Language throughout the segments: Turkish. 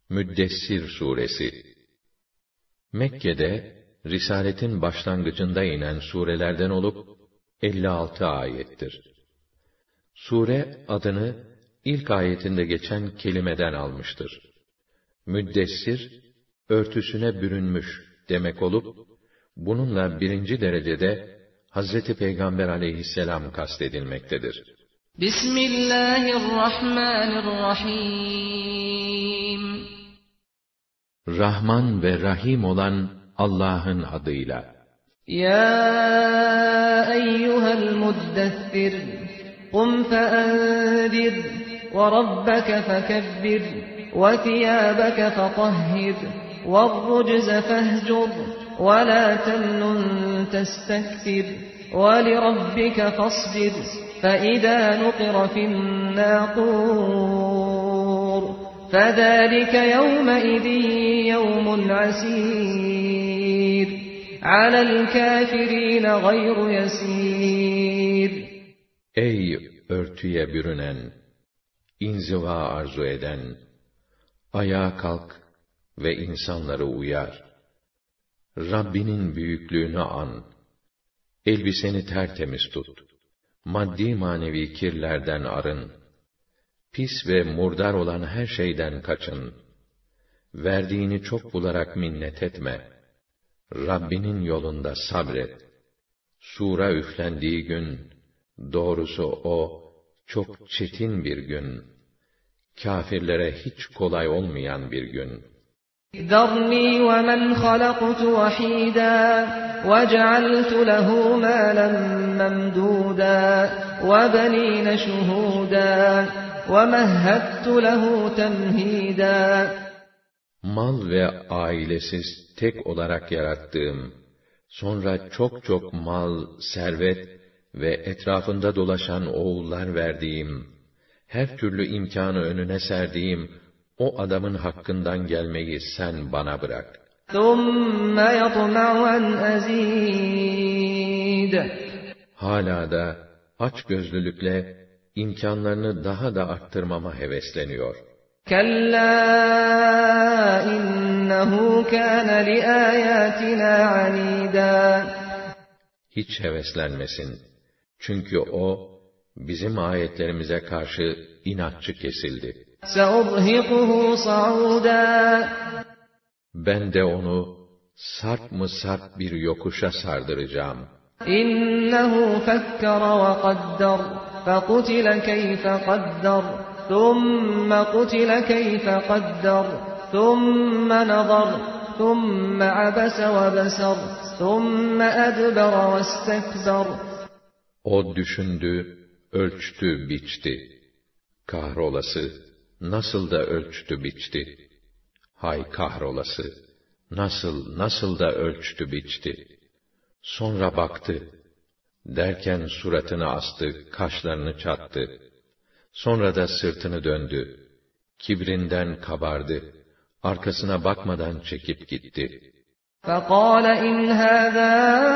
Müddessir suresi. Mekke'de risaletin başlangıcında inen surelerden olup 56 ayettir. Sure adını ilk ayetinde geçen kelimeden almıştır. Müddessir, örtüsüne bürünmüş demek olup, bununla birinci derecede Hazreti Peygamber aleyhisselam kastedilmektedir. Bismillahirrahmanirrahim. Rahman ve Rahim olan Allah'ın adıyla. Ya eyyuhel muddessir, kum feenzir, ve rabbeke fekebbir, ve thiyâbeke fetahhir, ve rrucze fehcur, ve la temnun testekbir, ve lirabbike fasbir, فَإِذَا نُقِرَ فِي النَّاقُورِ فَذَٰلِكَ يَوْمَئِذٍ يَوْمٌ عَسِيرٌ عَلَى الْكَافِرِينَ غَيْرُ يَسِيرٌ. Ey örtüye bürünen, inziva arzu eden, ayağa kalk ve insanları uyar. Rabbinin büyüklüğünü an, elbiseni tertemiz tut. Maddi manevi kirlerden arın. Pis ve murdar olan her şeyden kaçın. Verdiğini çok bularak minnet etme. Rabbinin yolunda sabret. Sura üflendiği gün, doğrusu o, çok çetin bir gün. Kâfirlere hiç kolay olmayan bir gün. ذَرْنِي وَمَنْ خَلَقْتُ وَحِيدًا وَجَعَلْتُ لَهُ مَالًا مَمْدُودًا وَبَنِينَ شُهُودًا وَمَهَّدتُّ لَهُ تَمْهِيدًا. Mal ve ailesiz tek olarak yarattığım, sonra çok çok mal, servet ve etrafında dolaşan oğullar verdiğim, her türlü imkanı önüne serdiğim o adamın hakkından gelmeyi sen bana bırak. Hala da açgözlülükle imkanlarını daha da arttırmama hevesleniyor. Kella innehu kana liayatina anida. Hiç heveslenmesin. Çünkü o bizim ayetlerimize karşı inatçı kesildi. سَأُرْهِقُهُ صَعُودًا. Ben de onu sarp mı sarp bir yokuşa sardıracağım. İnnehu fekkere ve qaddar, fekutile keyfe qaddar, thumme kutile keyfe qaddar, thumme nazar, thumme abese ve besar, thumme edbere ve istekber. O düşündü, ölçtü, biçti. Kahrolası, nasıl da ölçtü biçti. Hay kahrolası, nasıl da ölçtü biçti. Sonra baktı, derken suratını astı, kaşlarını çattı. Sonra da sırtını döndü, kibrinden kabardı, arkasına bakmadan çekip gitti. فَقَالَ اِنْ هَذَا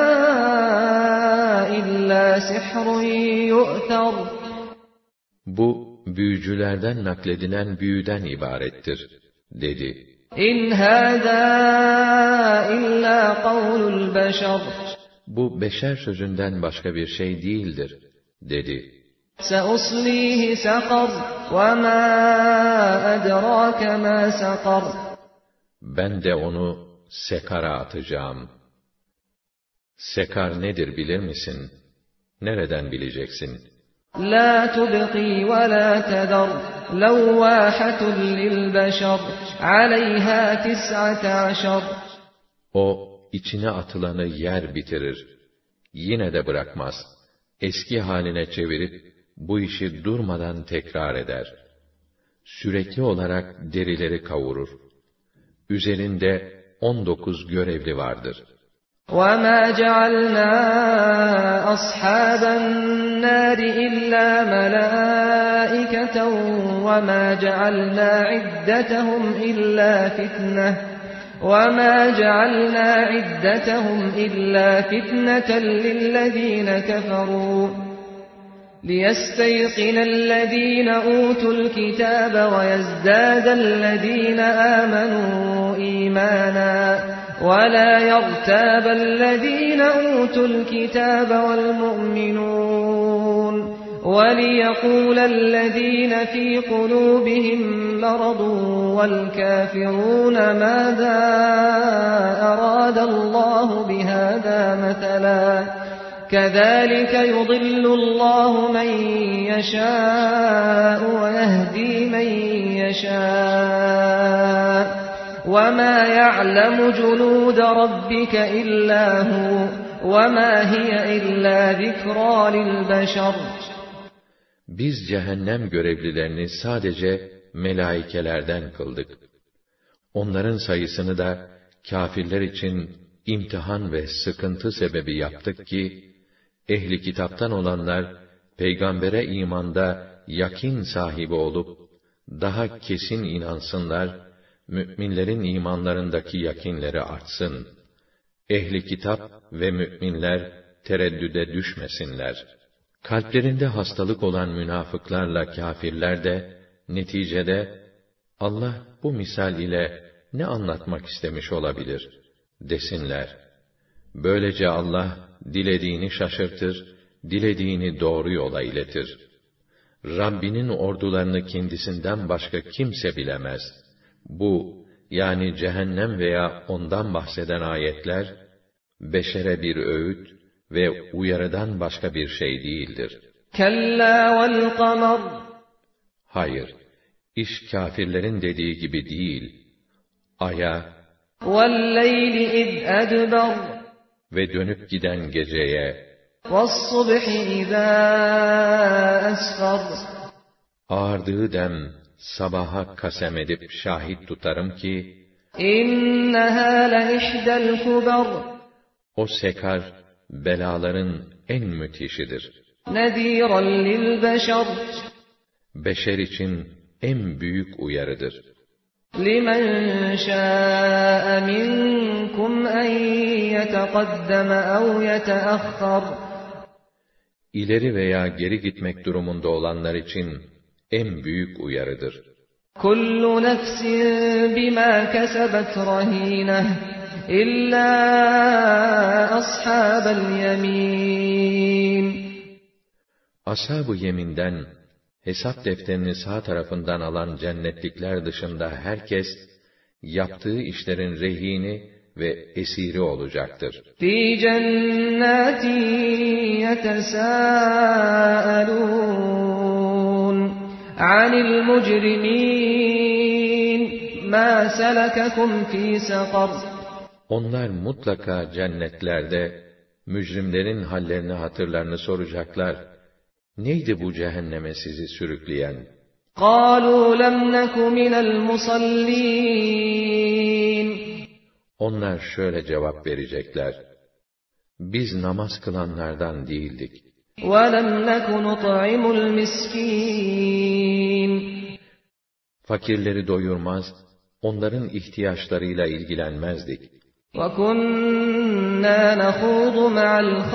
اِلَّا سِحْرٌ يُؤْثَرُ. Bu, büyücülerden nakledilen büyüden ibarettir, dedi. İn hâzâ illâ kavlul beşer. Bu beşer sözünden başka bir şey değildir, dedi. Seuslihi sakar ve mâ edrâke mâ sakar. Ben de onu sekara atacağım. Sekar nedir bilir misin? Nereden bileceksin? La tubqi ve la tedar, levvâhatun lil beşer, aleyhâ 19. O, içine atılanı yer bitirir. Yine de bırakmaz. Eski haline çevirip, bu işi durmadan tekrar eder. Sürekli olarak derileri kavurur. Üzerinde 19 görevli vardır. وَمَا جَعَلْنَا أَصْحَابَ النَّارِ إِلَّا مَلَائِكَةً وَمَا جَعَلْنَا عِدَّتَهُمْ إِلَّا فِتْنَةً لِلَّذِينَ كَفَرُوا لِيَسْتَيْقِنَ الَّذ۪ينَ أُوتُوا الْكِتَابَ وَيَزْدَادَ الَّذ۪ينَ آمَنُوا إِيمَانًا وَلَا يَرْتَابَ الَّذ۪ينَ أُوتُوا الْكِتَابَ وَالْمُؤْمِنُونَ وَلِيَقُولَ الَّذ۪ينَ فِي قُلُوبِهِم مَّرَضٌ وَالْكَافِرُونَ مَاذَا أَرَادَ اللّٰهُ بِهَٰذَا مَثَلًا كَذَٰلِكَ يُضِلُّ اللّٰهُ مَن يَشَاءُ وَيَهْدِي مَن يَشَاءُ وَمَا يَعْلَمُ جُنُودَ رَبِّكَ إِلَّا هُوَ وَمَا هِيَ إِلَّا ذِكْرَىٰ لِلْبَشَرِ. Biz cehennem görevlilerini sadece melaikelerden kıldık. Onların sayısını da kâfirler için imtihan ve sıkıntı sebebi yaptık ki, ehli kitaptan olanlar, peygambere imanda yakin sahibi olup, daha kesin inansınlar, mü'minlerin imanlarındaki yakinleri artsın. Ehli kitap ve mü'minler tereddüde düşmesinler. Kalplerinde hastalık olan münafıklarla kâfirler de, neticede, Allah bu misal ile ne anlatmak istemiş olabilir desinler. Böylece Allah, dilediğini şaşırtır, dilediğini doğru yola iletir. Rabbinin ordularını kendisinden başka kimse bilemez. Bu, yani cehennem veya ondan bahseden ayetler, beşere bir öğüt ve uyarıdan başka bir şey değildir. Kella vel kamer. Hayır, iş kâfirlerin dediği gibi değil. Aya, وَاللَّيْلِ اِذْ أَدْبَرَ ve dönüp giden geceye, وَالصُّبْحِ اِذَا أَسْفَرَ ağardığı dem, sabaha kasem edip şahit tutarım ki, اِنَّهَا لَإِحْدَى الْكُبَرِ o sekar, belaların en müthişidir. نَذ۪يرًا لِلْبَشَرِ Beşer için en büyük uyarıdır. لِمَنْ شَاءَ مِنْكُمْ أَنْ يَتَقَدَّمَ أَوْ يَتَأَخَّرَ İleri veya geri gitmek durumunda olanlar için en büyük uyarıdır. كُلُّ نَفْسٍ بِمَا كَسَبَتْ رَهِينَةٌ إِلَّا أَصْحَابَ الْيَمِينِ Ashab-ı yeminden, hesap defterini sağ tarafından alan cennetlikler dışında herkes, yaptığı işlerin rehini ve esiri olacaktır. فِي جَنَّاتٍ يَتَسَاءَلُونَ عَنِ الْمُجْرِمِينَ مَا سَلَكَكُمْ فِي سَقَرَ Onlar mutlaka cennetlerde, mücrimlerin hallerini hatırlarını soracaklar. Neydi bu cehenneme sizi sürükleyen? قَالُوا لَمْ نَكُ مِنَ الْمُصَلِّينَ Onlar şöyle cevap verecekler. Biz namaz kılanlardan değildik. وَلَمْ نَكُ نُطْعِمُ الْمِسْكِينَ Fakirleri doyurmaz, onların ihtiyaçlarıyla ilgilenmezdik. وَكُنَّا نَخُوضُ مَعَ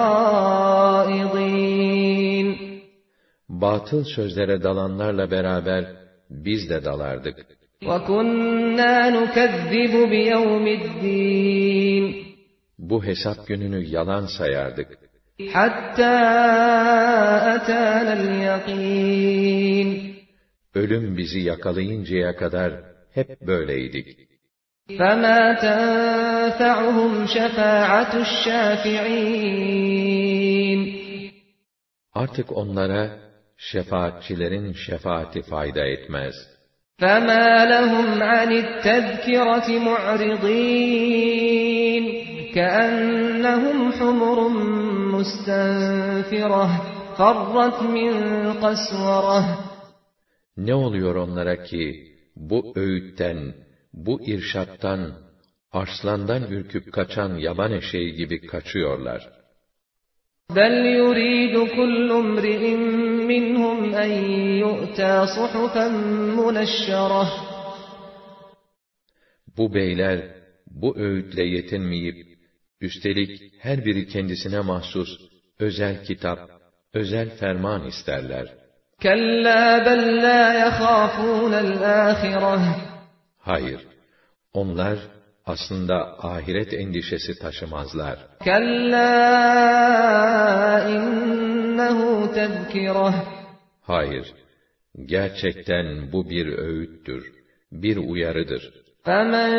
الْخَائِضِينَ Batıl sözlere dalanlarla beraber biz de dalardık. وَكُنَّا نُكَذِّبُ بِيَوْمِ الدِّينِ Bu hesap gününü yalan sayardık. حَتَّى أَتَانَا الْيَقِينَ Ölüm bizi yakalayıncaya kadar hep böyleydik. فَمَا تَنْفَعُهُمْ شَفَاعَةُ الشَّافِعِينَ Artık onlara şefaatçilerin şefaati fayda etmez. فَمَا لَهُمْ عَنِ التَّذْكِرَةِ مُعْرِضِينَ كَأَنَّهُمْ حُمُرٌ مُسْتَنْفِرَةٌ فَرَّتْ مِنْ قَسْوَرَةٍ Ne oluyor onlara ki, bu öğütten, bu irşattan, arslandan ürküp kaçan yaban eşeği gibi kaçıyorlar. بَلْ يُرِيدُ كُلُّ امْرِئٍ مِّنْهُمْ أَنْ يُؤْتَى صُحُفًا مُنَشَّرَةً Bu beyler, bu öğütle yetinmeyip, üstelik her biri kendisine mahsus özel kitap, özel ferman isterler. كَلَّا بَلْ لَا يَخَافُونَ الْآخِرَةَ Hayır, onlar aslında ahiret endişesi taşımazlar. كَلَّا إِنَّهُ تَذْكِرَةٌ Hayır, gerçekten bu bir öğüttür, bir uyarıdır. فَمَنْ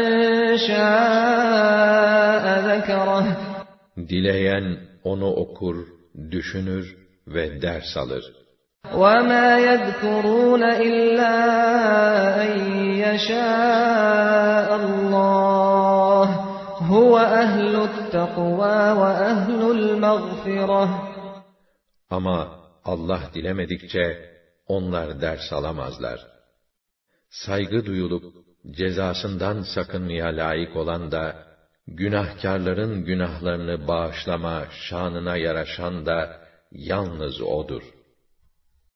شَاءَ ذَكَرَهُ Dileyen onu okur, düşünür ve ders alır. وَمَا يَذْكُرُونَ إِلَّا أَنْ يَشَاءَ اللّٰهُ هُوَ أَهْلُ التَّقْوَى وَأَهْلُ الْمَغْفِرَةِ Ama Allah dilemedikçe onlar ders alamazlar. Saygı duyulup cezasından sakınmaya layık olan da, günahkarların günahlarını bağışlama şanına yaraşan da yalnız O'dur.